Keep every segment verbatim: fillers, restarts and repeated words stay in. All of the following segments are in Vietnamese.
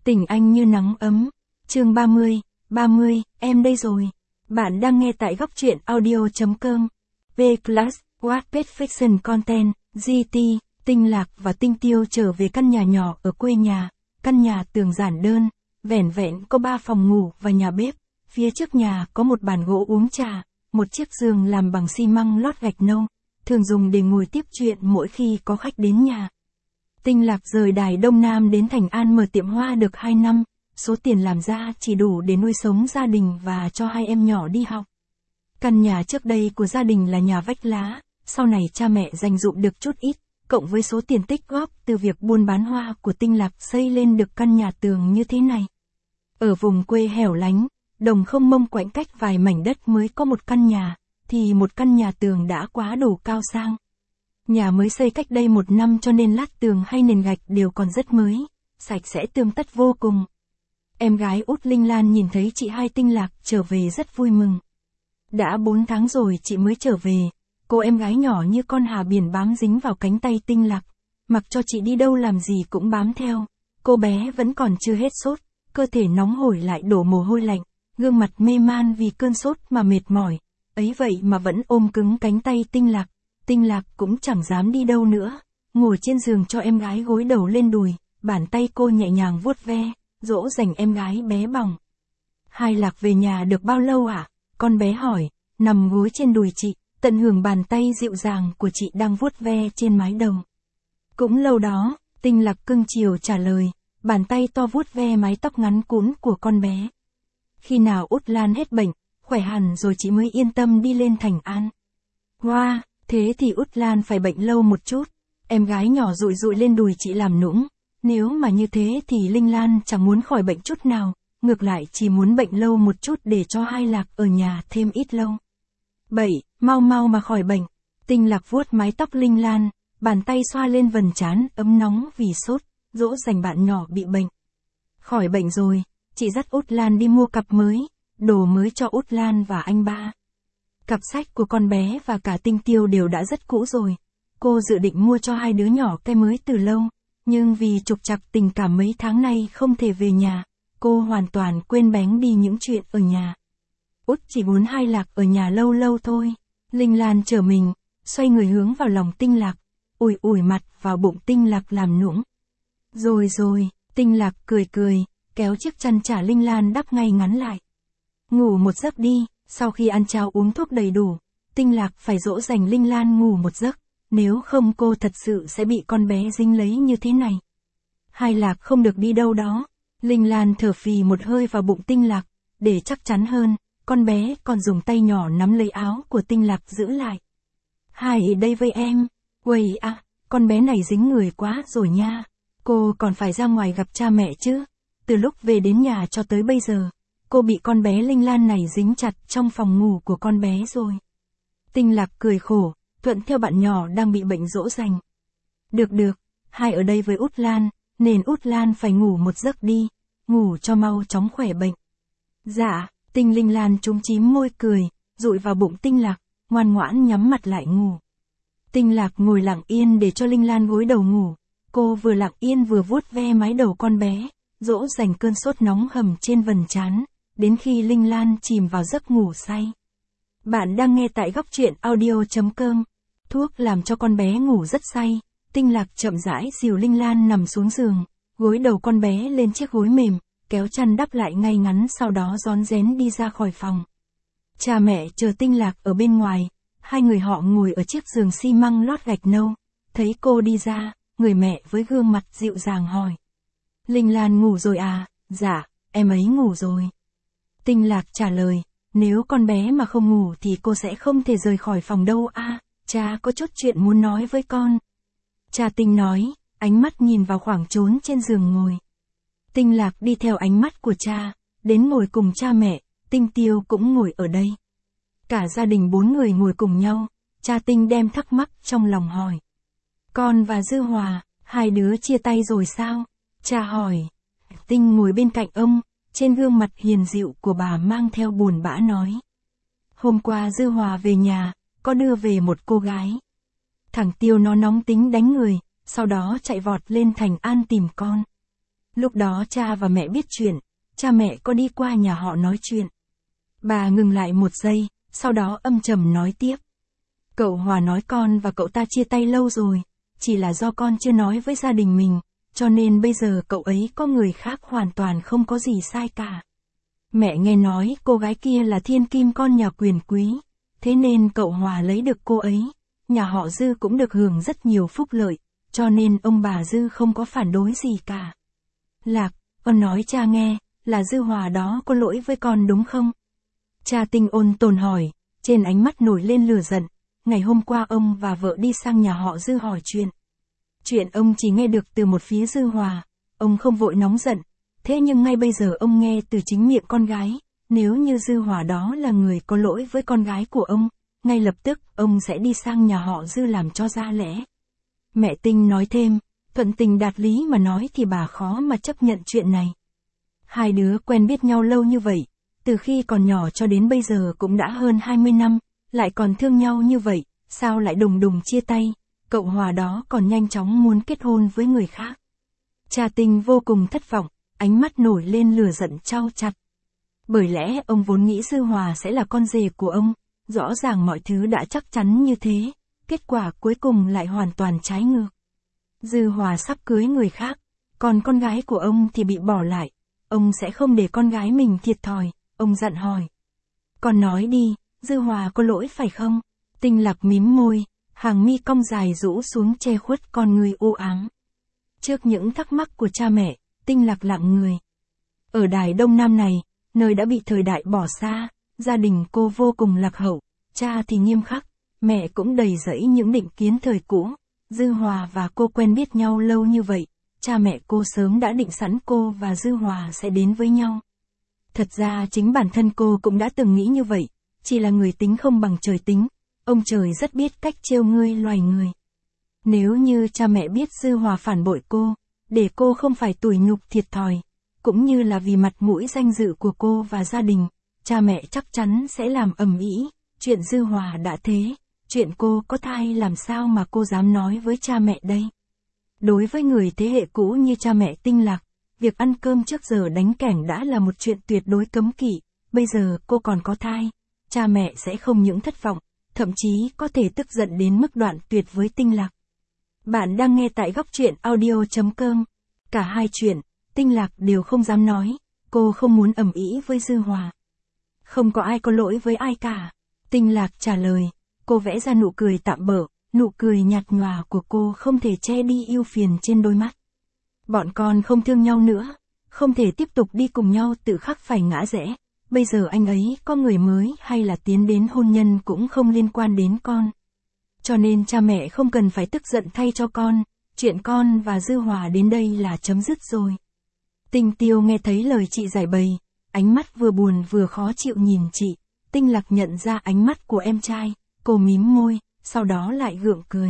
Tình anh như nắng ấm. Chương ba mươi, ba mươi, em đây rồi. Bạn đang nghe tại góc truyện audio chấm com. V-Class, Wattpad Fiction Content, giê tê, Tinh Lạc và Tinh Tiêu trở về căn nhà nhỏ ở quê nhà. Căn nhà tường giản đơn, vẻn vẹn có ba phòng ngủ và nhà bếp. Phía trước nhà có một bàn gỗ uống trà, một chiếc giường làm bằng xi măng lót gạch nâu, thường dùng để ngồi tiếp chuyện mỗi khi có khách đến nhà. Tinh Lạc rời đài Đông Nam đến Thành An mở tiệm hoa được hai năm, số tiền làm ra chỉ đủ để nuôi sống gia đình và cho hai em nhỏ đi học. Căn nhà trước đây của gia đình là nhà vách lá, sau này cha mẹ dành dụm được chút ít, cộng với số tiền tích góp từ việc buôn bán hoa của Tinh Lạc xây lên được căn nhà tường như thế này. Ở vùng quê hẻo lánh, đồng không mông quạnh cách vài mảnh đất mới có một căn nhà, thì một căn nhà tường đã quá đủ cao sang. Nhà mới xây cách đây một năm cho nên lát tường hay nền gạch đều còn rất mới, sạch sẽ tươm tất vô cùng. Em gái út Linh Lan nhìn thấy chị hai Tinh Lạc trở về rất vui mừng. Đã bốn tháng rồi chị mới trở về, cô em gái nhỏ như con hà biển bám dính vào cánh tay Tinh Lạc, mặc cho chị đi đâu làm gì cũng bám theo. Cô bé vẫn còn chưa hết sốt, cơ thể nóng hổi lại đổ mồ hôi lạnh, gương mặt mê man vì cơn sốt mà mệt mỏi, ấy vậy mà vẫn ôm cứng cánh tay Tinh Lạc. Tinh Lạc cũng chẳng dám đi đâu nữa, ngồi trên giường cho em gái gối đầu lên đùi, bàn tay cô nhẹ nhàng vuốt ve, dỗ dành em gái bé bỏng. Hai Lạc về nhà được bao lâu ạ? À? Con bé hỏi, nằm gối trên đùi chị, tận hưởng bàn tay dịu dàng của chị đang vuốt ve trên mái đầu. Cũng lâu đó, Tinh Lạc cưng chiều trả lời, bàn tay to vuốt ve mái tóc ngắn cũn của con bé. Khi nào Út Lan hết bệnh, khỏe hẳn rồi chị mới yên tâm đi lên Thành An. Wow, thế thì Út Lan phải bệnh lâu một chút. Em gái nhỏ dụi dụi lên đùi chị làm nũng. Nếu mà như thế thì Linh Lan chẳng muốn khỏi bệnh chút nào, ngược lại chỉ muốn bệnh lâu một chút để cho hai Lạc ở nhà thêm ít lâu. Bảy, mau mau mà khỏi bệnh. Tinh Lạc vuốt mái tóc Linh Lan, bàn tay xoa lên vầng trán ấm nóng vì sốt, dỗ dành bạn nhỏ bị bệnh. Khỏi bệnh rồi, chị dắt Út Lan đi mua cặp mới, đồ mới cho Út Lan và anh ba. Cặp sách của con bé và cả Tinh Tiêu đều đã rất cũ rồi. Cô dự định mua cho hai đứa nhỏ cái mới từ lâu, nhưng vì trục trặc tình cảm mấy tháng nay không thể về nhà, cô hoàn toàn quên bén đi những chuyện ở nhà. Út chỉ muốn hai Lạc ở nhà lâu lâu thôi. Linh Lan trở mình, xoay người hướng vào lòng Tinh Lạc, ủi ủi mặt vào bụng Tinh Lạc làm nũng. Rồi rồi, Tinh Lạc cười cười, kéo chiếc chăn trả Linh Lan đắp ngay ngắn lại. Ngủ một giấc đi. Sau khi ăn cháo uống thuốc đầy đủ, Tinh Lạc phải dỗ dành Linh Lan ngủ một giấc, nếu không cô thật sự sẽ bị con bé dính lấy như thế này. Hai Lạc không được đi đâu đó. Linh Lan thở phì một hơi vào bụng Tinh Lạc, để chắc chắn hơn, con bé còn dùng tay nhỏ nắm lấy áo của Tinh Lạc giữ lại. Hai đây với em. Uầy à, con bé này dính người quá rồi nha. Cô còn phải ra ngoài gặp cha mẹ chứ. Từ lúc về đến nhà cho tới bây giờ, cô bị con bé Linh Lan này dính chặt trong phòng ngủ của con bé rồi. Tinh Lạc cười khổ, thuận theo bạn nhỏ đang bị bệnh dỗ dành. Được được, hai ở đây với Út Lan, nên Út Lan phải ngủ một giấc đi, ngủ cho mau chóng khỏe bệnh. Dạ, Tinh Linh Lan trúng chím môi cười, dụi vào bụng Tinh Lạc, ngoan ngoãn nhắm mặt lại ngủ. Tinh Lạc ngồi lặng yên để cho Linh Lan gối đầu ngủ, cô vừa lặng yên vừa vuốt ve mái đầu con bé, dỗ dành cơn sốt nóng hầm trên vầng trán, đến khi Linh Lan chìm vào giấc ngủ say. Bạn đang nghe tại góc truyện audio chấm com. Thuốc làm cho con bé ngủ rất say, Tinh Lạc chậm rãi dìu Linh Lan nằm xuống giường, gối đầu con bé lên chiếc gối mềm, kéo chăn đắp lại ngay ngắn sau đó rón rén đi ra khỏi phòng. Cha mẹ chờ Tinh Lạc ở bên ngoài, hai người họ ngồi ở chiếc giường xi măng lót gạch nâu, thấy cô đi ra, người mẹ với gương mặt dịu dàng hỏi. Linh Lan ngủ rồi à? Dạ, em ấy ngủ rồi. Tinh Lạc trả lời, nếu con bé mà không ngủ thì cô sẽ không thể rời khỏi phòng đâu a. À, cha có chút chuyện muốn nói với con. Cha Tinh nói, ánh mắt nhìn vào khoảng trốn trên giường ngồi. Tinh Lạc đi theo ánh mắt của cha, đến ngồi cùng cha mẹ, Tinh Tiêu cũng ngồi ở đây. Cả gia đình bốn người ngồi cùng nhau, cha Tinh đem thắc mắc trong lòng hỏi. Con và Dư Hòa, hai đứa chia tay rồi sao? Cha hỏi. Tinh ngồi bên cạnh ông, trên gương mặt hiền dịu của bà mang theo buồn bã nói. Hôm qua Dư Hòa về nhà, có đưa về một cô gái. Thằng Tiêu nó nóng tính đánh người, sau đó chạy vọt lên Thành An tìm con. Lúc đó cha và mẹ biết chuyện, cha mẹ có đi qua nhà họ nói chuyện. Bà ngừng lại một giây, sau đó âm trầm nói tiếp. Cậu Hòa nói con và cậu ta chia tay lâu rồi, chỉ là do con chưa nói với gia đình mình, cho nên bây giờ cậu ấy có người khác hoàn toàn không có gì sai cả. Mẹ nghe nói cô gái kia là thiên kim con nhà quyền quý, thế nên cậu Hòa lấy được cô ấy, nhà họ Dư cũng được hưởng rất nhiều phúc lợi, cho nên ông bà Dư không có phản đối gì cả. Lạc, con nói cha nghe, là Dư Hòa đó có lỗi với con đúng không? Cha Tinh ôn tồn hỏi, trên ánh mắt nổi lên lửa giận. Ngày hôm qua ông và vợ đi sang nhà họ Dư hỏi chuyện. Chuyện ông chỉ nghe được từ một phía Dư Hòa, ông không vội nóng giận, thế nhưng ngay bây giờ ông nghe từ chính miệng con gái, nếu như Dư Hòa đó là người có lỗi với con gái của ông, ngay lập tức ông sẽ đi sang nhà họ Dư làm cho ra lẽ. Mẹ Tinh nói thêm, thuận tình đạt lý mà nói thì bà khó mà chấp nhận chuyện này. Hai đứa quen biết nhau lâu như vậy, từ khi còn nhỏ cho đến bây giờ cũng đã hơn hai mươi năm, lại còn thương nhau như vậy, sao lại đùng đùng chia tay, cậu Hòa đó còn nhanh chóng muốn kết hôn với người khác. Cha Tinh vô cùng thất vọng, ánh mắt nổi lên lửa giận trao chặt. Bởi lẽ ông vốn nghĩ Dư Hòa sẽ là con rể của ông, rõ ràng mọi thứ đã chắc chắn như thế, kết quả cuối cùng lại hoàn toàn trái ngược. Dư Hòa sắp cưới người khác, còn con gái của ông thì bị bỏ lại, ông sẽ không để con gái mình thiệt thòi, ông dặn hỏi. Con nói đi, Dư Hòa có lỗi phải không? Tinh Lạc mím môi, hàng mi cong dài rũ xuống che khuất con người u ám. Trước những thắc mắc của cha mẹ, Tinh Lạc lặng người. Ở đài Đông Nam này, nơi đã bị thời đại bỏ xa, gia đình cô vô cùng lạc hậu, cha thì nghiêm khắc, mẹ cũng đầy rẫy những định kiến thời cũ. Dư Hòa và cô quen biết nhau lâu như vậy, cha mẹ cô sớm đã định sẵn cô và Dư Hòa sẽ đến với nhau. Thật ra chính bản thân cô cũng đã từng nghĩ như vậy, chỉ là người tính không bằng trời tính, ông trời rất biết cách trêu ngươi loài người. Nếu như cha mẹ biết Dư Hòa phản bội cô, để cô không phải tủi nhục thiệt thòi, cũng như là vì mặt mũi danh dự của cô và gia đình, cha mẹ chắc chắn sẽ làm ầm ĩ. Chuyện Dư Hòa đã thế, chuyện cô có thai làm sao mà cô dám nói với cha mẹ đây. Đối với người thế hệ cũ như cha mẹ Tinh Lạc, việc ăn cơm trước giờ đánh kẻng đã là một chuyện tuyệt đối cấm kỵ, bây giờ cô còn có thai, cha mẹ sẽ không những thất vọng, thậm chí có thể tức giận đến mức đoạn tuyệt với Tinh Lạc. Bạn đang nghe tại góc truyện audio chấm com. Cả hai chuyện, Tinh Lạc đều không dám nói, cô không muốn ầm ĩ với Dư Hòa. Không có ai có lỗi với ai cả. Tinh Lạc trả lời, cô vẽ ra nụ cười tạm bợ, nụ cười nhạt nhòa của cô không thể che đi ưu phiền trên đôi mắt. Bọn con không thương nhau nữa, không thể tiếp tục đi cùng nhau tự khắc phải ngã rẽ, bây giờ anh ấy có người mới hay là tiến đến hôn nhân cũng không liên quan đến con. Cho nên cha mẹ không cần phải tức giận thay cho con, chuyện con và Dư Hòa đến đây là chấm dứt rồi. Tinh Tiêu nghe thấy lời chị giải bày, ánh mắt vừa buồn vừa khó chịu nhìn chị. Tinh Lạc nhận ra ánh mắt của em trai, cô mím môi, sau đó lại gượng cười.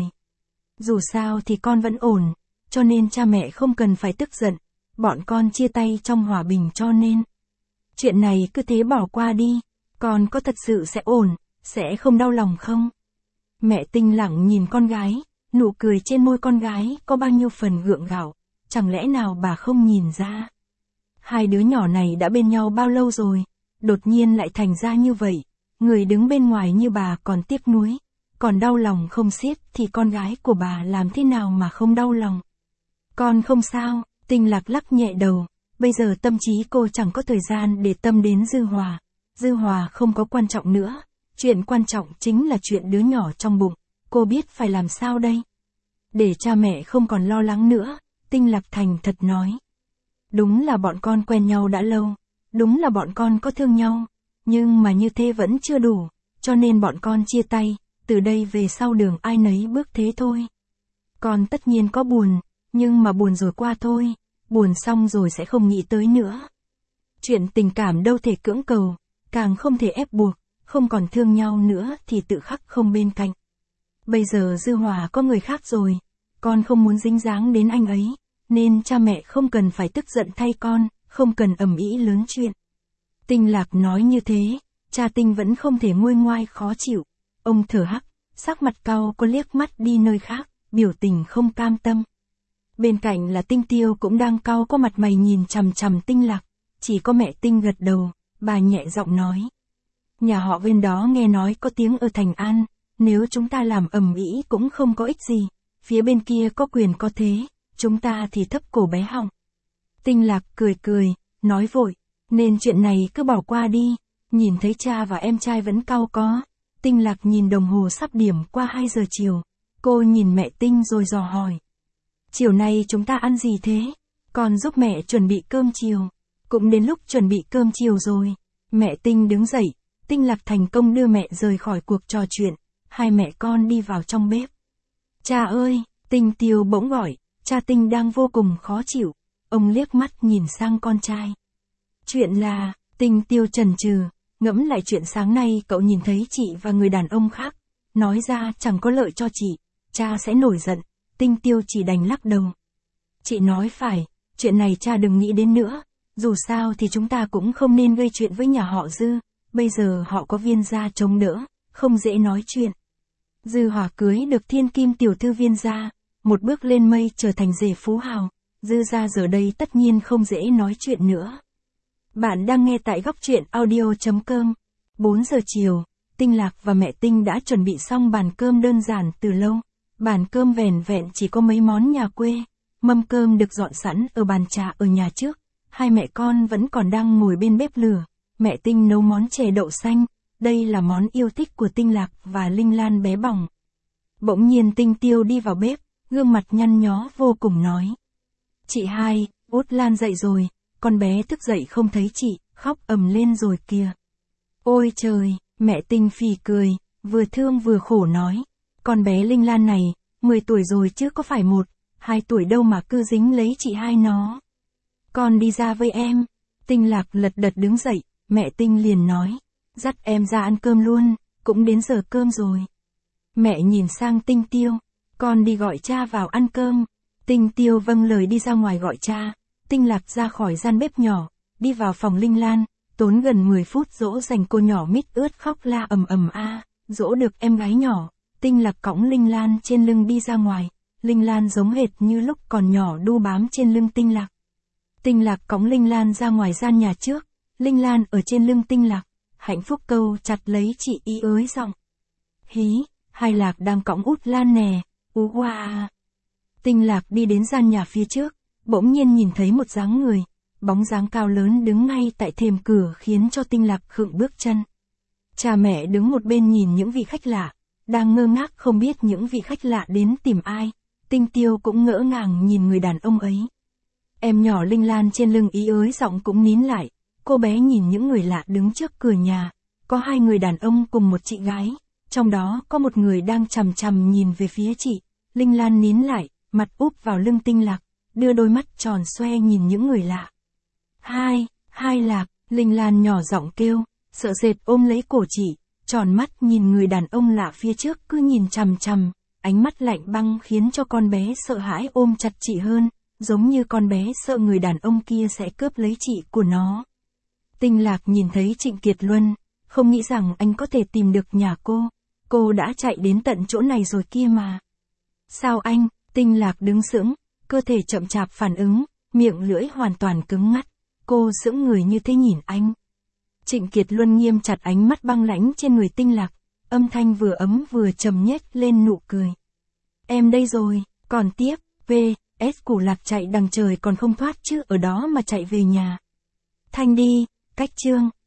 Dù sao thì con vẫn ổn, cho nên cha mẹ không cần phải tức giận, bọn con chia tay trong hòa bình cho nên. Chuyện này cứ thế bỏ qua đi, con có thật sự sẽ ổn, sẽ không đau lòng không? Mẹ Tinh lặng nhìn con gái, nụ cười trên môi con gái có bao nhiêu phần gượng gạo, chẳng lẽ nào bà không nhìn ra? Hai đứa nhỏ này đã bên nhau bao lâu rồi, đột nhiên lại thành ra như vậy, người đứng bên ngoài như bà còn tiếc nuối, còn đau lòng không xiết thì con gái của bà làm thế nào mà không đau lòng? Con không sao, Tinh Lạc lắc nhẹ đầu, bây giờ tâm trí cô chẳng có thời gian để tâm đến Dư Hòa, Dư Hòa không có quan trọng nữa, chuyện quan trọng chính là chuyện đứa nhỏ trong bụng, cô biết phải làm sao đây? Để cha mẹ không còn lo lắng nữa, Tinh Lạc thành thật nói. Đúng là bọn con quen nhau đã lâu, đúng là bọn con có thương nhau, nhưng mà như thế vẫn chưa đủ, cho nên bọn con chia tay, từ đây về sau đường ai nấy bước thế thôi. Con tất nhiên có buồn, nhưng mà buồn rồi qua thôi, buồn xong rồi sẽ không nghĩ tới nữa. Chuyện tình cảm đâu thể cưỡng cầu, càng không thể ép buộc, không còn thương nhau nữa thì tự khắc không bên cạnh. Bây giờ Dư Hòa có người khác rồi, con không muốn dính dáng đến anh ấy, nên cha mẹ không cần phải tức giận thay con, không cần ầm ĩ lớn chuyện. Tinh Lạc nói như thế, cha Tinh vẫn không thể nguôi ngoai khó chịu, ông thở hắt, sắc mặt cau có liếc mắt đi nơi khác, biểu tình không cam tâm. Bên cạnh là Tinh Tiêu cũng đang cau có mặt mày nhìn chằm chằm Tinh Lạc, chỉ có mẹ Tinh gật đầu, bà nhẹ giọng nói. Nhà họ bên đó nghe nói có tiếng ở Thành An, nếu chúng ta làm ầm ĩ cũng không có ích gì, phía bên kia có quyền có thế, chúng ta thì thấp cổ bé họng. Tinh Lạc cười cười, nói vội, nên chuyện này cứ bỏ qua đi, nhìn thấy cha và em trai vẫn cau có. Tinh Lạc nhìn đồng hồ sắp điểm qua hai giờ chiều, cô nhìn mẹ Tinh rồi dò hỏi. Chiều nay chúng ta ăn gì thế? Con giúp mẹ chuẩn bị cơm chiều. Cũng đến lúc chuẩn bị cơm chiều rồi. Mẹ Tinh đứng dậy, Tinh Lạc thành công đưa mẹ rời khỏi cuộc trò chuyện, hai mẹ con đi vào trong bếp. Cha ơi, Tinh Tiêu bỗng gọi, cha Tinh đang vô cùng khó chịu, ông liếc mắt nhìn sang con trai. Chuyện là, Tinh Tiêu chần chừ, ngẫm lại chuyện sáng nay cậu nhìn thấy chị và người đàn ông khác, nói ra chẳng có lợi cho chị, cha sẽ nổi giận, Tinh Tiêu chỉ đành lắc đầu. Chị nói phải, chuyện này cha đừng nghĩ đến nữa, dù sao thì chúng ta cũng không nên gây chuyện với nhà họ Dư, bây giờ họ có Viên gia chống đỡ, không dễ nói chuyện. Dư Hỏa cưới được thiên kim tiểu thư Viên gia, một bước lên mây trở thành rể phú hào, Dư gia giờ đây tất nhiên không dễ nói chuyện nữa. Bạn đang nghe tại góc truyện audio chấm com. bốn giờ chiều, Tinh Lạc và mẹ Tinh đã chuẩn bị xong bàn cơm đơn giản từ lâu. Bàn cơm vẻn vẹn chỉ có mấy món nhà quê, mâm cơm được dọn sẵn ở bàn trà ở nhà trước. Hai mẹ con vẫn còn đang ngồi bên bếp lửa, mẹ Tinh nấu món chè đậu xanh, đây là món yêu thích của Tinh Lạc và Linh Lan bé bỏng. Bỗng nhiên Tinh Tiêu đi vào bếp, gương mặt nhăn nhó vô cùng nói. Chị hai, Út Lan dậy rồi, con bé thức dậy không thấy chị, khóc ầm lên rồi kìa. Ôi trời, mẹ Tinh phì cười, vừa thương vừa khổ nói. Con bé Linh Lan này, mười tuổi rồi chứ có phải một, hai tuổi đâu mà cứ dính lấy chị hai nó. Con đi ra với em. Tinh Lạc lật đật đứng dậy, mẹ Tinh liền nói. Dắt em ra ăn cơm luôn, cũng đến giờ cơm rồi. Mẹ nhìn sang Tinh Tiêu, con đi gọi cha vào ăn cơm. Tinh Tiêu vâng lời đi ra ngoài gọi cha. Tinh Lạc ra khỏi gian bếp nhỏ, đi vào phòng Linh Lan, tốn gần mười phút dỗ dành cô nhỏ mít ướt khóc la ầm ầm a, dỗ được em gái nhỏ. Tinh Lạc cõng Linh Lan trên lưng đi ra ngoài, Linh Lan giống hệt như lúc còn nhỏ đu bám trên lưng Tinh Lạc. Tinh Lạc cõng Linh Lan ra ngoài gian nhà trước, Linh Lan ở trên lưng Tinh Lạc, hạnh phúc câu chặt lấy chị ý ới giọng. Hí, hai Lạc đang cõng Út Lan nè, ú hoa. Tinh Lạc đi đến gian nhà phía trước, bỗng nhiên nhìn thấy một dáng người, bóng dáng cao lớn đứng ngay tại thềm cửa khiến cho Tinh Lạc khựng bước chân. Cha mẹ đứng một bên nhìn những vị khách lạ, đang ngơ ngác không biết những vị khách lạ đến tìm ai. Tinh Tiêu cũng ngỡ ngàng nhìn người đàn ông ấy. Em nhỏ Linh Lan trên lưng ý ới giọng cũng nín lại, cô bé nhìn những người lạ đứng trước cửa nhà, có hai người đàn ông cùng một chị gái, trong đó có một người đang chằm chằm nhìn về phía chị. Linh Lan nín lại, mặt úp vào lưng Tinh Lạc, đưa đôi mắt tròn xoe nhìn những người lạ. Hai, hai Lạc, Linh Lan nhỏ giọng kêu, sợ sệt ôm lấy cổ chị, tròn mắt nhìn người đàn ông lạ phía trước cứ nhìn chằm chằm, ánh mắt lạnh băng khiến cho con bé sợ hãi ôm chặt chị hơn, giống như con bé sợ người đàn ông kia sẽ cướp lấy chị của nó. Tinh Lạc nhìn thấy Trịnh Kiệt Luân, không nghĩ rằng anh có thể tìm được nhà cô, cô đã chạy đến tận chỗ này rồi kia mà. Sao anh? Tinh Lạc đứng sững, cơ thể chậm chạp phản ứng, miệng lưỡi hoàn toàn cứng ngắt, cô sững người như thế nhìn anh. Trịnh Kiệt Luân nghiêm chặt ánh mắt băng lãnh trên người Tinh Lạc, âm thanh vừa ấm vừa trầm nhếch lên nụ cười. Em đây rồi, còn tiếp, về, S Củ Lạc chạy đằng trời còn không thoát chứ ở đó mà chạy về nhà. Thanh đi, cách chương,